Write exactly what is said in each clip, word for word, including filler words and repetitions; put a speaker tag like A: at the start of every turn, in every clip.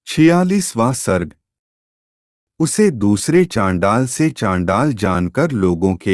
A: छियालीसवां सर्ग। उसे दूसरे चांडाल से चांडाल जानकर लोगों के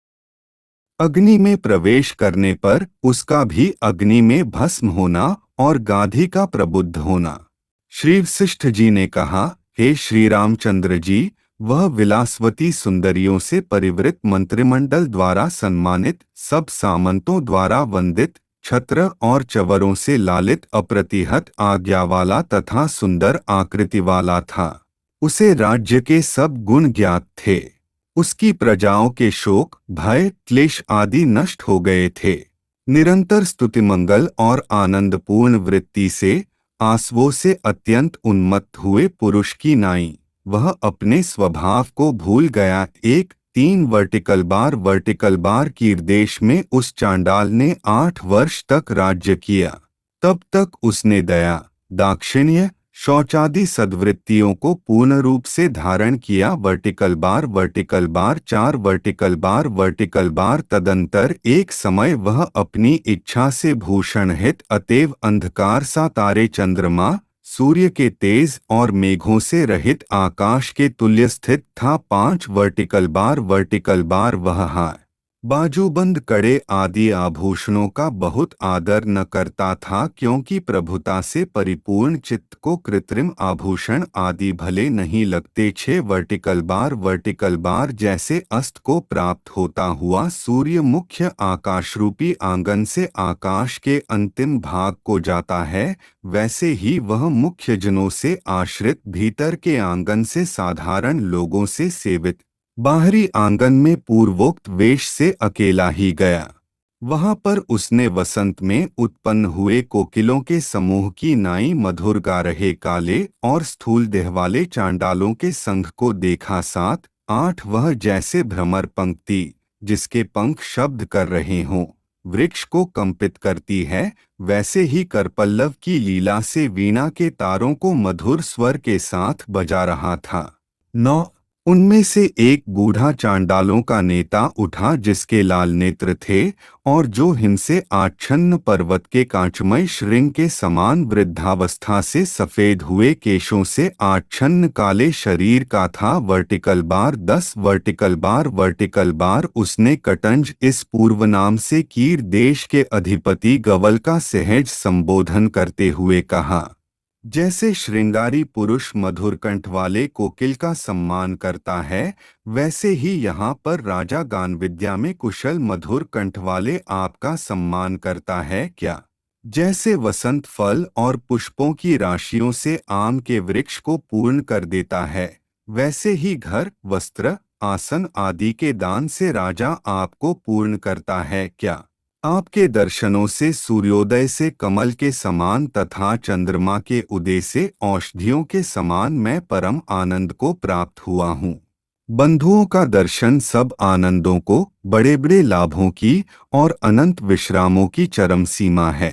A: अग्नि में प्रवेश करने पर उसका भी अग्नि में भस्म होना और गाधी का प्रबुद्ध होना। श्री वशिष्ठ जी ने कहा, हे श्री रामचंद्र जी, वह विलासवती सुंदरियों से परिवृत मंत्रिमंडल द्वारा सम्मानित, सब सामंतों द्वारा वंदित, छत्र और चवरों से लालित, अप्रतिहत आज्ञा वाला तथा सुंदर आकृति वाला था। उसे राज्य के सब गुण ज्ञात थे। उसकी प्रजाओं के शोक, भय, क्लेश आदि नष्ट हो गए थे। निरंतर स्तुतिमंगल और आनंदपूर्ण वृत्ति से, आंसुओं से अत्यंत उन्मत्त हुए पुरुष की नाई वह अपने स्वभाव को भूल गया। एक तीन वर्टिकल बार वर्टिकल बार कीरदेश में उस चांडाल ने आठ वर्ष तक राज्य किया। तब तक उसने दया, दाक्षिण्य, शौचादि सद्वृत्तियों को पूर्ण रूप से धारण किया। वर्टिकल बार वर्टिकल बार चार वर्टिकल बार वर्टिकल बार तदंतर एक समय वह अपनी इच्छा से भूषण हित अतएव अंधकार सा तारे, चंद्रमा, सूर्य के तेज और मेघों से रहित आकाश के तुल्य स्थित था। पांच वर्टिकल बार वर्टिकल बार वह हाय, बाजूबंद, कड़े आदि आभूषणों का बहुत आदर न करता था, क्योंकि प्रभुता से परिपूर्ण चित्त को कृत्रिम आभूषण आदि भले नहीं लगते। छह वर्टिकल बार वर्टिकल बार जैसे अस्त को प्राप्त होता हुआ सूर्य मुख्य आकाशरूपी आंगन से आकाश के अंतिम भाग को जाता है, वैसे ही वह मुख्य जनों से आश्रित भीतर के आंगन से साधारण लोगों से सेवित बाहरी आंगन में पूर्वोक्त वेश से अकेला ही गया। वहां पर उसने वसंत में उत्पन्न हुए कोकिलों के समूह की नाई मधुर गा रहे काले और स्थूल देह वाले चांडालों के संघ को देखा। सात आठ वह जैसे भ्रमर पंक्ति, जिसके पंख शब्द कर रहे हों, वृक्ष को कंपित करती है, वैसे ही करपल्लव की लीला से वीणा के तारों को मधुर स्वर के साथ बजा रहा था। नौ उनमें से एक बूढ़ा चांडालों का नेता उठा, जिसके लाल नेत्र थे और जो हिमसे आच्छन्न पर्वत के कांचमय श्रृंग के समान वृद्धावस्था से सफेद हुए केशों से आच्छन्न काले शरीर का था। वर्टिकल बार दस वर्टिकल बार वर्टिकल बार उसने कटंज इस पूर्व नाम से कीर देश के अधिपति गवल का सहज संबोधन करते हुए कहा, जैसे श्रृंगारी पुरुष मधुर कंठ वाले कोकिल का सम्मान करता है, वैसे ही यहाँ पर राजा गान विद्या में कुशल मधुर कंठ वाले आपका सम्मान करता है क्या? जैसे वसंत फल और पुष्पों की राशियों से आम के वृक्ष को पूर्ण कर देता है, वैसे ही घर, वस्त्र, आसन आदि के दान से राजा आपको पूर्ण करता है क्या? आपके दर्शनों से सूर्योदय से कमल के समान तथा चंद्रमा के उदय से औषधियों के समान मैं परम आनंद को प्राप्त हुआ हूँ। बंधुओं का दर्शन सब आनंदों को, बड़े बड़े लाभों की और अनंत विश्रामों की चरम सीमा है।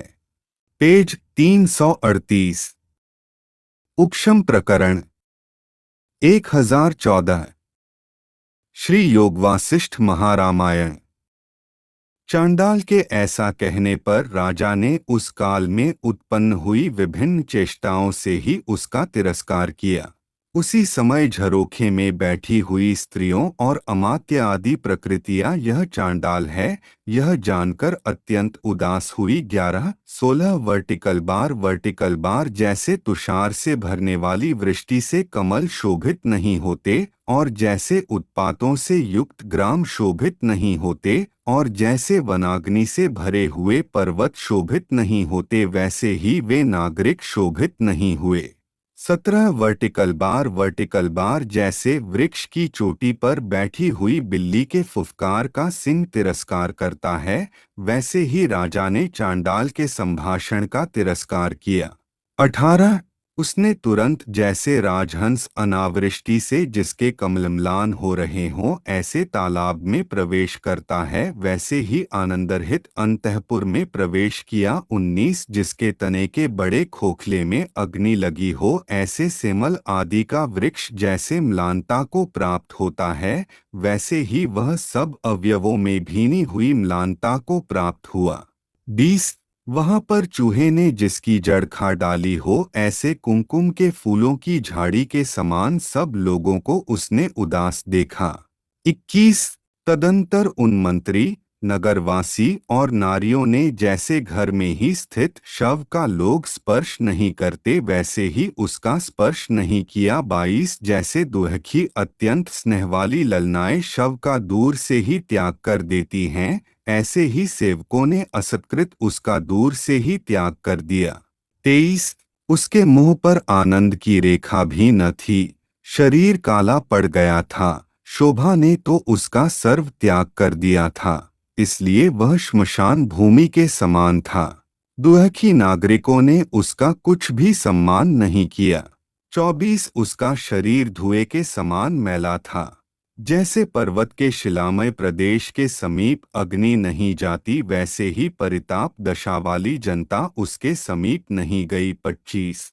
A: पेज तीन सौ अड़तीस। उपशम प्रकरण एक हजार चौदह। श्री योग वासिष्ठ महारामायण। चांडाल के ऐसा कहने पर राजा ने उस काल में उत्पन्न हुई विभिन्न चेष्टाओं से ही उसका तिरस्कार किया। उसी समय झरोखे में बैठी हुई स्त्रियों और अमात्य आदि प्रकृतियां यह चांडाल है, यह जानकर अत्यंत उदास हुई। ग्यारह सोलह वर्टिकल बार वर्टिकल बार जैसे तुषार से भरने वाली वृष्टि से कमल शोभित नहीं होते, और जैसे उत्पातों से युक्त ग्राम शोभित नहीं होते, और जैसे वनाग्नि से भरे हुए पर्वत शोभित नहीं होते, वैसे ही वे नागरिक शोभित नहीं हुए। सत्रह वर्टिकल बार वर्टिकल बार जैसे वृक्ष की चोटी पर बैठी हुई बिल्ली के फुफकार का सिंह तिरस्कार करता है, वैसे ही राजा ने चांडाल के संभाषण का तिरस्कार किया। अठारह उसने तुरंत जैसे राजहंस अनावृष्टि से जिसके कमलम्लान हो रहे हों ऐसे तालाब में प्रवेश करता है, वैसे ही आनंदरहित अंतःपुर में प्रवेश किया। उन्नीस जिसके तने के बड़े खोखले में अग्नि लगी हो, ऐसे सेमल आदि का वृक्ष जैसे म्लानता को प्राप्त होता है, वैसे ही वह सब अवयवों में भीनी हुई म्लानता को प्राप्त हुआ। बीस वहां पर चूहे ने जिसकी जड़ खा डाली हो, ऐसे कुमकुम के फूलों की झाड़ी के समान सब लोगों को उसने उदास देखा। इक्कीस तदंतर उन मंत्री, नगरवासी और नारियों ने जैसे घर में ही स्थित शव का लोग स्पर्श नहीं करते वैसे ही उसका स्पर्श नहीं किया। बाईस जैसे दुहखी अत्यंत स्नेहवाली ललनाएं शव का दूर से ही त्याग कर देती हैं, ऐसे ही सेवकों ने असत्कृत उसका दूर से ही त्याग कर दिया। तेईस उसके मुंह पर आनंद की रेखा भी न थी, शरीर काला पड़ गया था। शोभा ने तो उसका सर्व त्याग कर दिया था, इसलिए वह श्मशान भूमि के समान था। दुहखी नागरिकों ने उसका कुछ भी सम्मान नहीं किया। चौबीस उसका शरीर धुएं के समान मैला था, जैसे पर्वत के शिलामय प्रदेश के समीप अग्नि नहीं जाती वैसे ही परिताप दशा वाली जनता उसके समीप नहीं गई। पच्चीस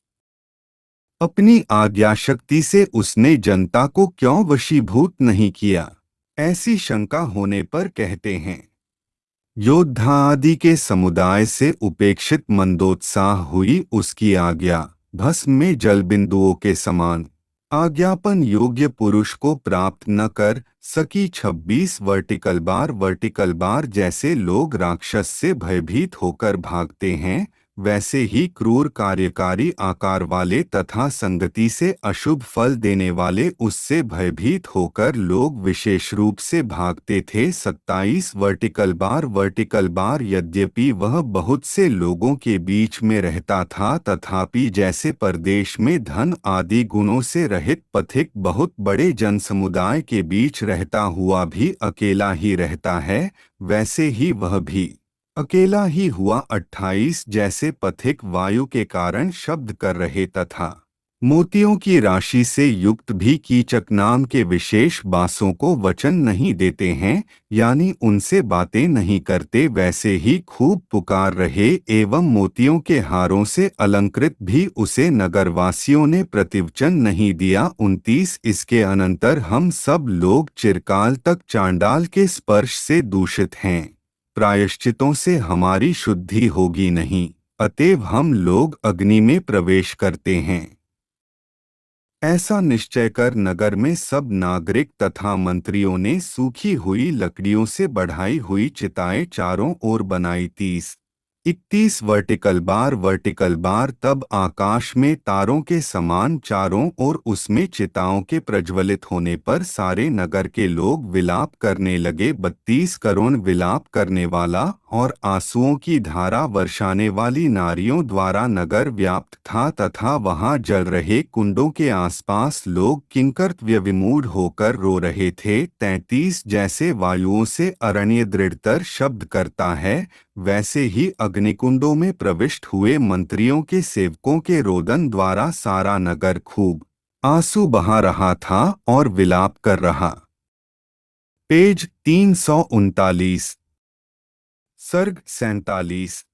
A: अपनी आज्ञाशक्ति से उसने जनता को क्यों वशीभूत नहीं किया, ऐसी शंका होने पर कहते हैं। योद्धा आदि के समुदाय से उपेक्षित मंदोत्साह हुई उसकी आज्ञा, भस्म में जल बिंदुओं के समान आज्ञापन योग्य पुरुष को प्राप्त न कर सकी। छब्बीस वर्टिकल बार वर्टिकल बार जैसे लोग राक्षस से भयभीत होकर भागते हैं, वैसे ही क्रूर कार्यकारी आकार वाले तथा संगति से अशुभ फल देने वाले उससे भयभीत होकर लोग विशेष रूप से भागते थे। सत्ताईस वर्टिकल बार वर्टिकल बार यद्यपि वह बहुत से लोगों के बीच में रहता था, तथापि जैसे परदेश में धन आदि गुणों से रहित पथिक बहुत बड़े जनसमुदाय के बीच रहता हुआ भी अकेला ही रहता है, वैसे ही वह भी अकेला ही हुआ। अट्ठाईस जैसे पथिक वायु के कारण शब्द कर रहे तथा मोतियों की राशि से युक्त भी कीचक नाम के विशेष बासों को वचन नहीं देते हैं, यानी उनसे बातें नहीं करते, वैसे ही खूब पुकार रहे एवं मोतियों के हारों से अलंकृत भी उसे नगरवासियों ने प्रतिवचन नहीं दिया। उनतीस इसके अनंतर हम सब लोग चिरकाल तक चांडाल के स्पर्श से दूषित हैं, प्रायश्चितों से हमारी शुद्धि होगी नहीं, अतएव हम लोग अग्नि में प्रवेश करते हैं। ऐसा निश्चय कर नगर में सब नागरिक तथा मंत्रियों ने सूखी हुई लकड़ियों से बढ़ाई हुई चिताएं चारों ओर बनाई। तीस इकतीस वर्टिकल बार वर्टिकल बार तब आकाश में तारों के समान चारों ओर उसमें चिताओं के प्रज्वलित होने पर सारे नगर के लोग विलाप करने लगे। बत्तीस करोड़ विलाप करने वाला और आंसुओं की धारा वर्षाने वाली नारियों द्वारा नगर व्याप्त था तथा वहां जल रहे कुंडों के आसपास लोग किंकर्तव्य विमूढ़ होकर रो रहे थे। तैंतीस जैसे वायुओं से अरण्य दृढ़तर शब्द करता है, वैसे ही अग्निकुंडों में प्रविष्ट हुए मंत्रियों के सेवकों के रोदन द्वारा सारा नगर खूब आंसू बहा रहा था और विलाप कर रहा। पेज तीन सौ उनतालीस सर्ग सैंतालीस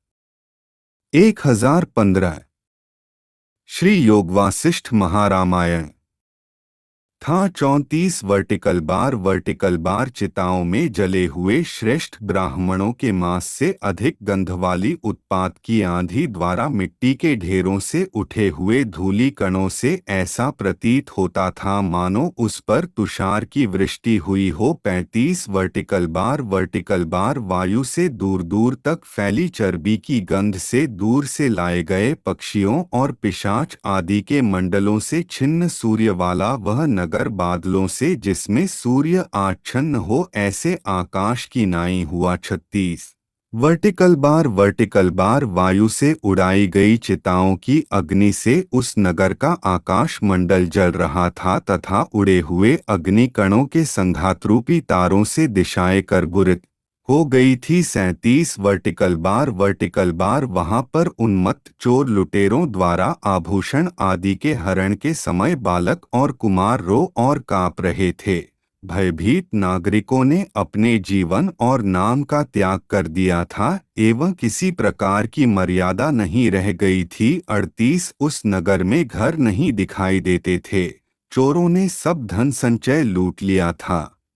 A: एक हजार पंद्रह श्री योग वासिष्ठ महारामायण था। चौंतीस वर्टिकल बार वर्टिकल बार चिताओं में जले हुए श्रेष्ठ ब्राह्मणों के मांस से अधिक गंध वाली उत्पात की आंधी द्वारा मिट्टी के ढेरों से उठे हुए धूली कणों से ऐसा प्रतीत होता था मानो उस पर तुषार की वृष्टि हुई हो। पैंतीस वर्टिकल बार वर्टिकल बार वायु से दूर दूर तक फैली चर्बी की गंध से दूर से लाए गए पक्षियों और पिशाच आदि के मंडलों से छिन्न सूर्य वाला वह नगर बादलों से जिसमें सूर्य आच्छन्न हो ऐसे आकाश की नाई हुआ। छत्तीस वर्टिकल बार वर्टिकल बार वायु से उड़ाई गई चिताओं की अग्नि से उस नगर का आकाश मंडल जल रहा था तथा उड़े हुए अग्नि कणों के संघातरूपी तारों से दिशाएं करबुरित हो गई थी। सैंतीस वर्टिकल बार वर्टिकल बार वहां पर उन्मत्त चोर लुटेरों द्वारा आभूषण आदि के हरण के समय बालक और कुमार रो और कांप रहे थे। भयभीत नागरिकों ने अपने जीवन और नाम का त्याग कर दिया था एवं किसी प्रकार की मर्यादा नहीं रह गई थी। अड़तीस उस नगर में घर नहीं दिखाई देते थे, चोरों ने सब धन संचय लूट लिया था।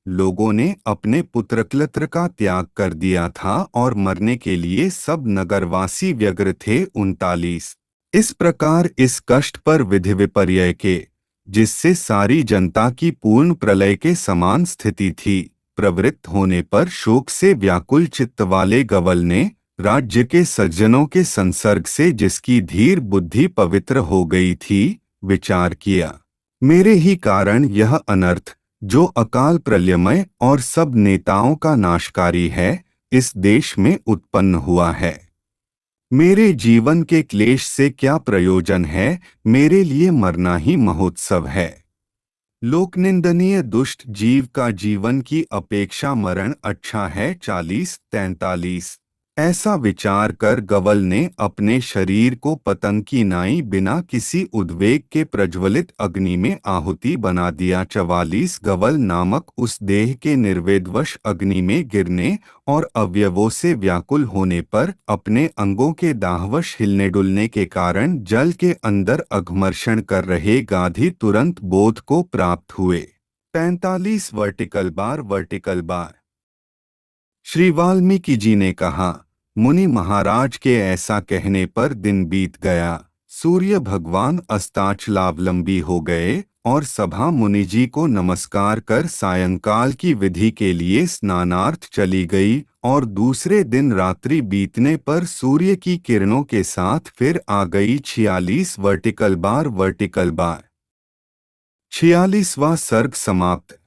A: लोगों ने अपने पुत्रक्लत्र का त्याग कर दिया था और मरने के लिए सब नगरवासी व्यग्र थे। उनतालीस इस प्रकार इस कष्ट पर विधि विपर्यय के, जिससे सारी जनता की पूर्ण प्रलय के समान स्थिति थी, प्रवृत्त होने पर शोक से व्याकुल चित्त वाले गवल ने राज्य के सज्जनों के संसर्ग से जिसकी धीर बुद्धि पवित्र हो गई थी, विचार किया, मेरे ही कारण यह अनर्थ, जो अकाल प्रलयमय और सब नेताओं का नाशकारी है, इस देश में उत्पन्न हुआ है। मेरे जीवन के क्लेश से क्या प्रयोजन है, मेरे लिए मरना ही महोत्सव है। लोकनिंदनीय दुष्ट जीव का जीवन की अपेक्षा मरण अच्छा है। चालीस तैंतालीस ऐसा विचार कर गवल ने अपने शरीर को पतंग की नाई बिना किसी उद्वेग के प्रज्वलित अग्नि में आहुति बना दिया। चवालीस गवल नामक उस देह के निर्वेदवश अग्नि में गिरने और अवयवों से व्याकुल होने पर अपने अंगों के दाहवश हिलने डुलने के कारण जल के अंदर अघमर्षण कर रहे गाधी तुरंत बोध को प्राप्त हुए। पैंतालीस vertical bar vertical bar Shri Valmiki ji ने कहा, मुनि महाराज के ऐसा कहने पर दिन बीत गया। सूर्य भगवान अस्ताचलावलंबी हो गए और सभा मुनि जी को नमस्कार कर सायंकाल की विधि के लिए स्नानार्थ चली गई और दूसरे दिन रात्रि बीतने पर सूर्य की किरणों के साथ फिर आ गई। छियालीस वर्टिकल बार वर्टिकल बार छियालीसवां सर्ग समाप्त।